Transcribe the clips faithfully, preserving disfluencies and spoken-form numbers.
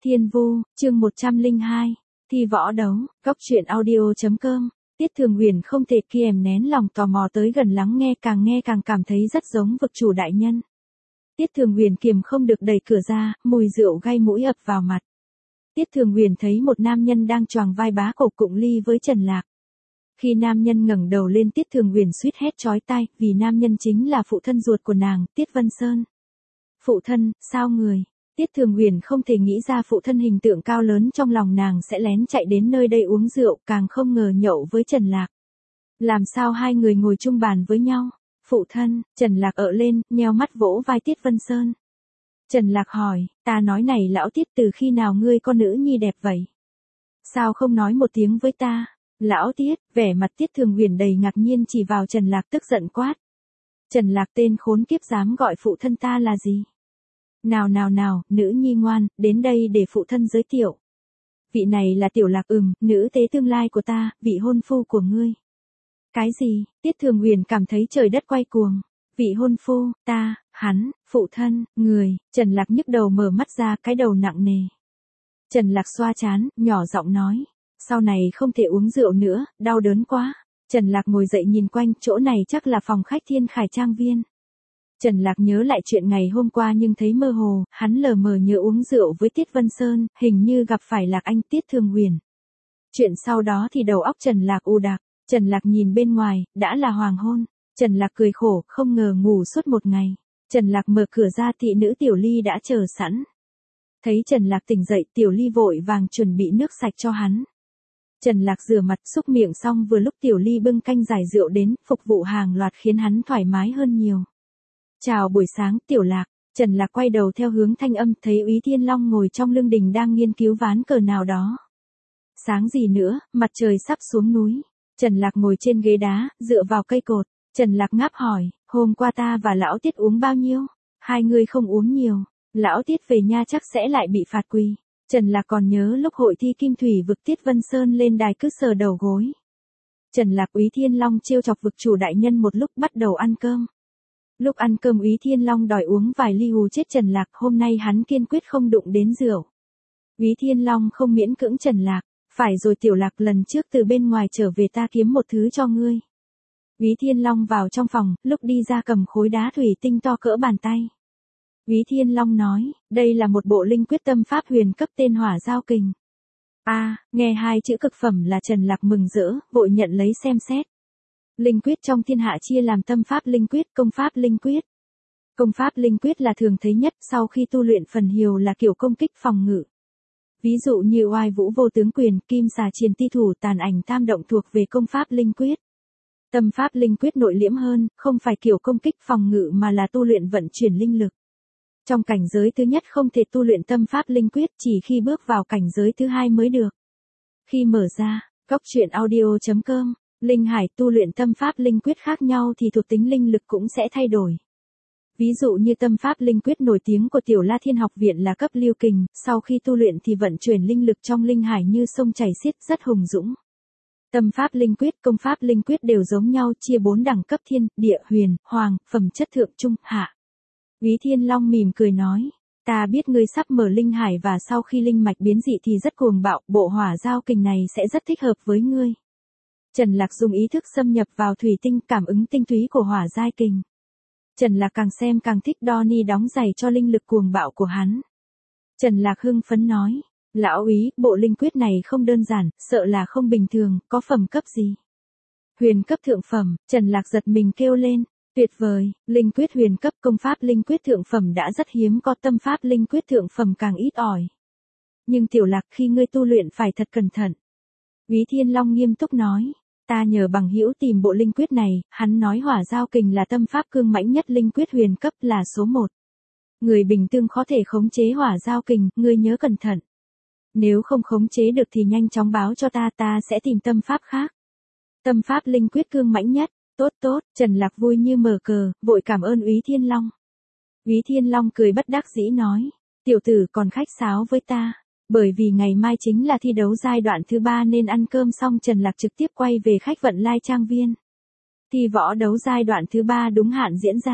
Thiên Vu, chương một trăm lẻ hai, thi võ đấu, góc truyện audio.com. Tiết Thường Huyền không thể kiềm nén lòng tò mò tới gần lắng nghe, càng nghe càng cảm thấy rất giống vực chủ đại nhân. Tiết Thường Huyền kiềm không được đẩy cửa ra, mùi rượu gây mũi ập vào mặt. Tiết Thường Huyền thấy một nam nhân đang choàng vai bá cổ cụng ly với Trần Lạc. Khi nam nhân ngẩng đầu lên, Tiết Thường Huyền suýt hét chói tai, vì nam nhân chính là phụ thân ruột của nàng, Tiết Vân Sơn. Phụ thân, sao người? Tiết Thường Huyền không thể nghĩ ra phụ thân hình tượng cao lớn trong lòng nàng sẽ lén chạy đến nơi đây uống rượu, càng không ngờ nhậu với Trần Lạc. Làm sao hai người ngồi chung bàn với nhau? Phụ thân, Trần Lạc ợ lên, nheo mắt vỗ vai Tiết Vân Sơn. Trần Lạc hỏi, ta nói này lão Tiết, từ khi nào ngươi con nữ nhi đẹp vậy? Sao không nói một tiếng với ta? Lão Tiết, vẻ mặt Tiết Thường Huyền đầy ngạc nhiên chỉ vào Trần Lạc tức giận quát. Trần Lạc, tên khốn kiếp, dám gọi phụ thân ta là gì? Nào nào nào, nữ nhi ngoan, đến đây để phụ thân giới thiệu. Vị này là Tiểu Lạc, ừm, nữ tế tương lai của ta, vị hôn phu của ngươi. Cái gì? Tiết Thường Huyền cảm thấy trời đất quay cuồng. Vị hôn phu, ta, hắn, phụ thân, người. Trần Lạc nhức đầu mở mắt ra, cái đầu nặng nề. Trần Lạc xoa trán, nhỏ giọng nói. Sau này không thể uống rượu nữa, đau đớn quá. Trần Lạc ngồi dậy nhìn quanh, chỗ này chắc là phòng khách Thiên Khải Trang Viên. Trần Lạc nhớ lại chuyện ngày hôm qua nhưng thấy mơ hồ, hắn lờ mờ nhớ uống rượu với Tiết Vân Sơn, hình như gặp phải Lạc Anh, Tiết Thường Huyền. Chuyện sau đó thì đầu óc Trần Lạc u đặc. Trần Lạc nhìn bên ngoài, đã là hoàng hôn. Trần Lạc cười khổ, không ngờ ngủ suốt một ngày. Trần Lạc mở cửa ra, thị nữ Tiểu Ly đã chờ sẵn. Thấy Trần Lạc tỉnh dậy, Tiểu Ly vội vàng chuẩn bị nước sạch cho hắn. Trần Lạc rửa mặt xúc miệng xong, vừa lúc Tiểu Ly bưng canh giải rượu đến, phục vụ hàng loạt khiến hắn thoải mái hơn nhiều. Chào buổi sáng, Tiểu Lạc. Trần Lạc quay đầu theo hướng thanh âm, thấy Úy Thiên Long ngồi trong lương đình đang nghiên cứu ván cờ nào đó. Sáng gì nữa, mặt trời sắp xuống núi. Trần Lạc ngồi trên ghế đá, dựa vào cây cột. Trần Lạc ngáp hỏi, hôm qua ta và lão Tiết uống bao nhiêu? Hai người không uống nhiều. Lão Tiết về nha chắc sẽ lại bị phạt quỳ. Trần Lạc còn nhớ lúc hội thi Kim Thủy vực, Tiết Vân Sơn lên đài cứ sờ đầu gối. Trần Lạc, Úy Thiên Long trêu chọc vực chủ đại nhân một lúc bắt đầu ăn cơm. Lúc ăn cơm Úy Thiên Long đòi uống vài ly hù chết Trần Lạc, hôm nay hắn kiên quyết không đụng đến rượu. Úy Thiên Long không miễn cưỡng Trần Lạc, phải rồi Tiểu Lạc, lần trước từ bên ngoài trở về ta kiếm một thứ cho ngươi. Úy Thiên Long vào trong phòng, lúc đi ra cầm khối đá thủy tinh to cỡ bàn tay. Úy Thiên Long nói, đây là một bộ linh quyết tâm pháp huyền cấp tên Hỏa Giao Kình. A, à, nghe hai chữ cực phẩm là Trần Lạc mừng rỡ, vội nhận lấy xem xét. Linh quyết trong thiên hạ chia làm tâm pháp linh quyết, công pháp linh quyết. Công pháp linh quyết là thường thấy nhất, sau khi tu luyện phần nhiều là kiểu công kích phòng ngự. Ví dụ như Oai Vũ Vô Tướng Quyền, Kim Xà Triền Ti Thủ, Tàn Ảnh Tam Động thuộc về công pháp linh quyết. Tâm pháp linh quyết nội liễm hơn, không phải kiểu công kích phòng ngự mà là tu luyện vận chuyển linh lực. Trong cảnh giới thứ nhất không thể tu luyện tâm pháp linh quyết, chỉ khi bước vào cảnh giới thứ hai mới được. Khi mở ra, góc truyện audio.com, Linh Hải tu luyện tâm pháp linh quyết khác nhau thì thuộc tính linh lực cũng sẽ thay đổi. Ví dụ như tâm pháp linh quyết nổi tiếng của Tiểu La Thiên Học Viện là cấp Lưu Kình, sau khi tu luyện thì vận chuyển linh lực trong linh hải như sông chảy xiết, rất hùng dũng. Tâm pháp linh quyết, công pháp linh quyết đều giống nhau, chia bốn đẳng cấp: thiên, địa, huyền, hoàng, phẩm chất thượng, trung, hạ. Úy Thiên Long mỉm cười nói, ta biết ngươi sắp mở linh hải và sau khi linh mạch biến dị thì rất cuồng bạo, bộ Hỏa Giao Kình này sẽ rất thích hợp với ngươi. Trần Lạc dùng ý thức xâm nhập vào thủy tinh, cảm ứng tinh túy của Hỏa Giao Kình. Trần Lạc càng xem càng thích, Donnie đóng giày cho linh lực cuồng bạo của hắn. Trần Lạc hưng phấn nói, lão Úy, bộ linh quyết này không đơn giản, sợ là không bình thường, có phẩm cấp gì? Huyền cấp thượng phẩm. Trần Lạc giật mình kêu lên, tuyệt vời, linh quyết huyền cấp, công pháp linh quyết thượng phẩm đã rất hiếm có, tâm pháp linh quyết thượng phẩm càng ít ỏi. Nhưng Tiểu Lạc, khi ngươi tu luyện phải thật cẩn thận. Úy Thiên Long nghiêm túc nói, ta nhờ bằng hữu tìm bộ linh quyết này, hắn nói Hỏa Giao Kình là tâm pháp cương mãnh nhất linh quyết huyền cấp, là số một. Người bình thường có thể khống chế Hỏa Giao Kình, ngươi nhớ cẩn thận. Nếu không khống chế được thì nhanh chóng báo cho ta, ta sẽ tìm tâm pháp khác. Tâm pháp linh quyết cương mãnh nhất, tốt tốt. Trần Lạc vui như mở cờ, vội cảm ơn Úy Thiên Long. Úy Thiên Long cười bất đắc dĩ nói, tiểu tử còn khách sáo với ta. Bởi vì ngày mai chính là thi đấu giai đoạn thứ ba nên ăn cơm xong Trần Lạc trực tiếp quay về khách Vận Lai Trang Viên. Thi võ đấu giai đoạn thứ ba đúng hạn diễn ra.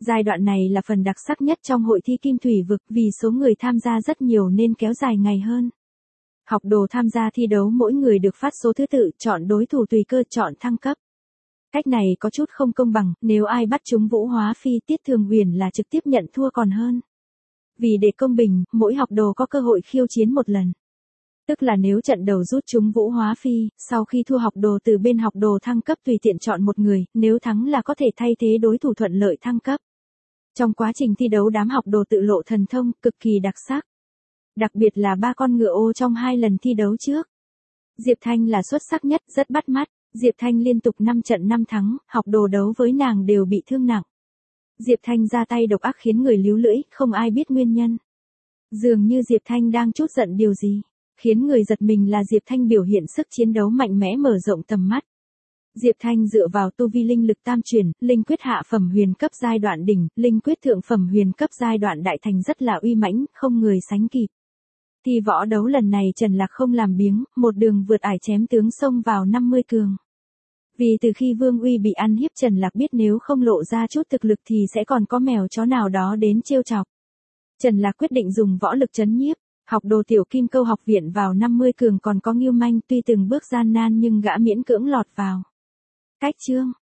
Giai đoạn này là phần đặc sắc nhất trong hội thi Kim Thủy Vực vì số người tham gia rất nhiều nên kéo dài ngày hơn. Học đồ tham gia thi đấu mỗi người được phát số thứ tự, chọn đối thủ tùy cơ, chọn thăng cấp. Cách này có chút không công bằng, nếu ai bắt trúng Vũ Hóa Phi Tiết Thường Huyền là trực tiếp nhận thua còn hơn. Vì để công bình, mỗi học đồ có cơ hội khiêu chiến một lần. Tức là nếu trận đầu rút trúng Vũ Hóa Phi, sau khi thua học đồ từ bên học đồ thăng cấp tùy tiện chọn một người, nếu thắng là có thể thay thế đối thủ thuận lợi thăng cấp. Trong quá trình thi đấu đám học đồ tự lộ thần thông, cực kỳ đặc sắc. Đặc biệt là ba con ngựa ô trong hai lần thi đấu trước. Diệp Thanh là xuất sắc nhất, rất bắt mắt. Diệp Thanh liên tục năm trận năm thắng, học đồ đấu với nàng đều bị thương nặng. Diệp Thanh ra tay độc ác khiến người líu lưỡi, không ai biết nguyên nhân. Dường như Diệp Thanh đang trút giận điều gì. Khiến người giật mình là Diệp Thanh biểu hiện sức chiến đấu mạnh mẽ mở rộng tầm mắt. Diệp Thanh dựa vào tu vi linh lực tam truyền, linh quyết hạ phẩm huyền cấp giai đoạn đỉnh, linh quyết thượng phẩm huyền cấp giai đoạn đại thành rất là uy mãnh, không người sánh kịp. Thì võ đấu lần này Trần Lạc không làm biếng, một đường vượt ải chém tướng xông vào năm mươi cường. Vì từ khi Vương Uy bị ăn hiếp Trần Lạc biết nếu không lộ ra chút thực lực thì sẽ còn có mèo chó nào đó đến trêu chọc. Trần Lạc quyết định dùng võ lực trấn nhiếp. Học đồ Tiểu Kim Câu học viện vào năm mươi cường còn có Ngưu Manh, tuy từng bước gian nan nhưng gã miễn cưỡng lọt vào. Cách chương